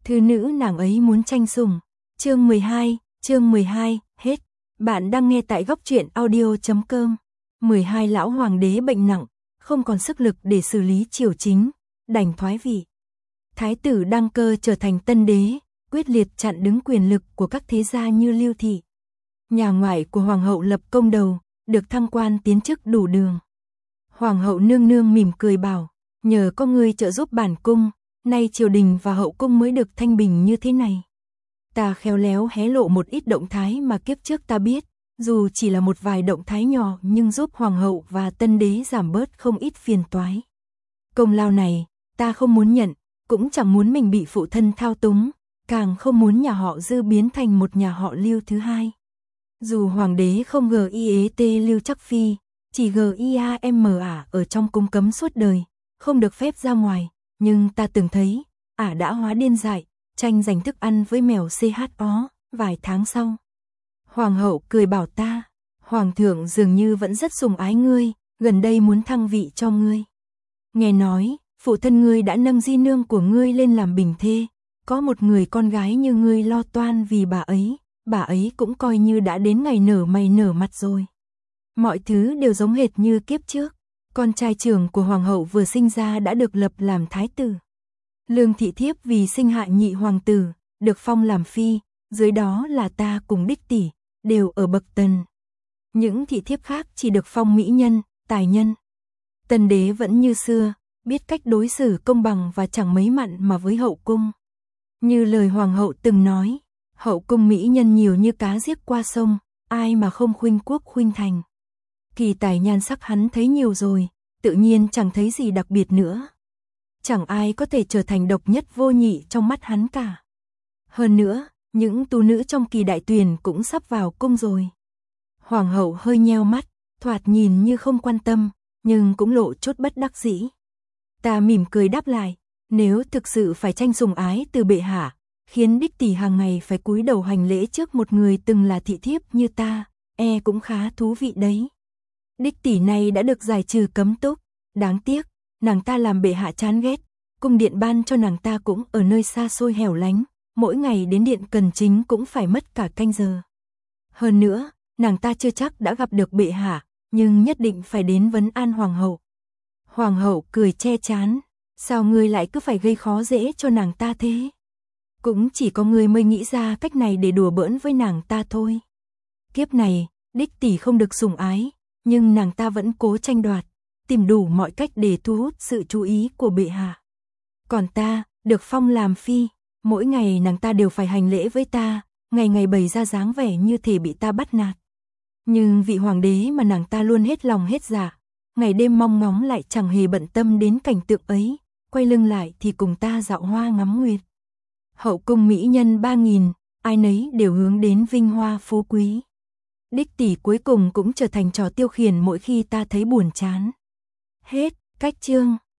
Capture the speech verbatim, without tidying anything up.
Thư nữ nàng ấy muốn tranh sủng. Chương mười hai, chương mười hai, hết. Bạn đang nghe tại góc truyện audio chấm com. mười hai lão hoàng đế bệnh nặng, không còn sức lực để xử lý triều chính, đành thoái vị. Thái tử Đăng Cơ trở thành tân đế, quyết liệt chặn đứng quyền lực của các thế gia như Lưu thị. Nhà ngoại của hoàng hậu lập công đầu, được thăng quan tiến chức đủ đường. Hoàng hậu nương nương mỉm cười bảo, nhờ có người trợ giúp bản cung, nay triều đình và hậu cung mới được thanh bình như thế này. Ta khéo léo hé lộ một ít động thái mà kiếp trước ta biết, dù chỉ là một vài động thái nhỏ nhưng giúp hoàng hậu và tân đế giảm bớt không ít phiền toái. Công lao này, ta không muốn nhận, cũng chẳng muốn mình bị phụ thân thao túng, càng không muốn nhà họ Dư biến thành một nhà họ Lưu thứ hai. Dù hoàng đế không g i t Lưu Chắc Phi, chỉ g i a m ả ở trong cung cấm suốt đời, không được phép ra ngoài, nhưng ta từng thấy, ả đã hóa điên dại, tranh giành thức ăn với mèo cho vài tháng sau. Hoàng hậu cười bảo ta, hoàng thượng dường như vẫn rất sủng ái ngươi, gần đây muốn thăng vị cho ngươi. Nghe nói, phụ thân ngươi đã nâng di nương của ngươi lên làm bình thê, có một người con gái như ngươi lo toan vì bà ấy, bà ấy cũng coi như đã đến ngày nở mày nở mặt rồi. Mọi thứ đều giống hệt như kiếp trước, con trai trưởng của hoàng hậu vừa sinh ra đã được lập làm thái tử. Lương thị thiếp vì sinh hạ nhị hoàng tử, được phong làm phi, dưới đó là ta cùng đích tỷ, đều ở bậc tần. Những thị thiếp khác chỉ được phong mỹ nhân, tài nhân. Tần đế vẫn như xưa, biết cách đối xử công bằng và chẳng mấy mặn mà với hậu cung. Như lời hoàng hậu từng nói, hậu cung mỹ nhân nhiều như cá giết qua sông, ai mà không khuynh quốc khuynh thành. Kỳ tài nhan sắc hắn thấy nhiều rồi, tự nhiên chẳng thấy gì đặc biệt nữa. Chẳng ai có thể trở thành độc nhất vô nhị trong mắt hắn cả. Hơn nữa, những tú nữ trong kỳ đại tuyển cũng sắp vào cung rồi. Hoàng hậu hơi nheo mắt, thoạt nhìn như không quan tâm, nhưng cũng lộ chút bất đắc dĩ. Ta mỉm cười đáp lại, nếu thực sự phải tranh sủng ái từ bệ hạ, khiến đích tỷ hàng ngày phải cúi đầu hành lễ trước một người từng là thị thiếp như ta, e cũng khá thú vị đấy. Đích tỷ này đã được giải trừ cấm túc, đáng tiếc, nàng ta làm bệ hạ chán ghét, cung điện ban cho nàng ta cũng ở nơi xa xôi hẻo lánh, mỗi ngày đến điện cần chính cũng phải mất cả canh giờ. Hơn nữa, nàng ta chưa chắc đã gặp được bệ hạ, nhưng nhất định phải đến vấn an hoàng hậu. Hoàng hậu cười che chán, sao ngươi lại cứ phải gây khó dễ cho nàng ta thế? Cũng chỉ có ngươi mới nghĩ ra cách này để đùa bỡn với nàng ta thôi. Kiếp này, đích tỷ không được sủng ái, nhưng nàng ta vẫn cố tranh đoạt, tìm đủ mọi cách để thu hút sự chú ý của bệ hạ. Còn ta, được phong làm phi, mỗi ngày nàng ta đều phải hành lễ với ta, ngày ngày bày ra dáng vẻ như thể bị ta bắt nạt. Nhưng vị hoàng đế mà nàng ta luôn hết lòng hết dạ, ngày đêm mong ngóng lại chẳng hề bận tâm đến cảnh tượng ấy, quay lưng lại thì cùng ta dạo hoa ngắm nguyệt. Hậu cung mỹ nhân ba nghìn, ai nấy đều hướng đến vinh hoa phú quý. Đích tỷ cuối cùng cũng trở thành trò tiêu khiển mỗi khi ta thấy buồn chán. Hết, cách chương.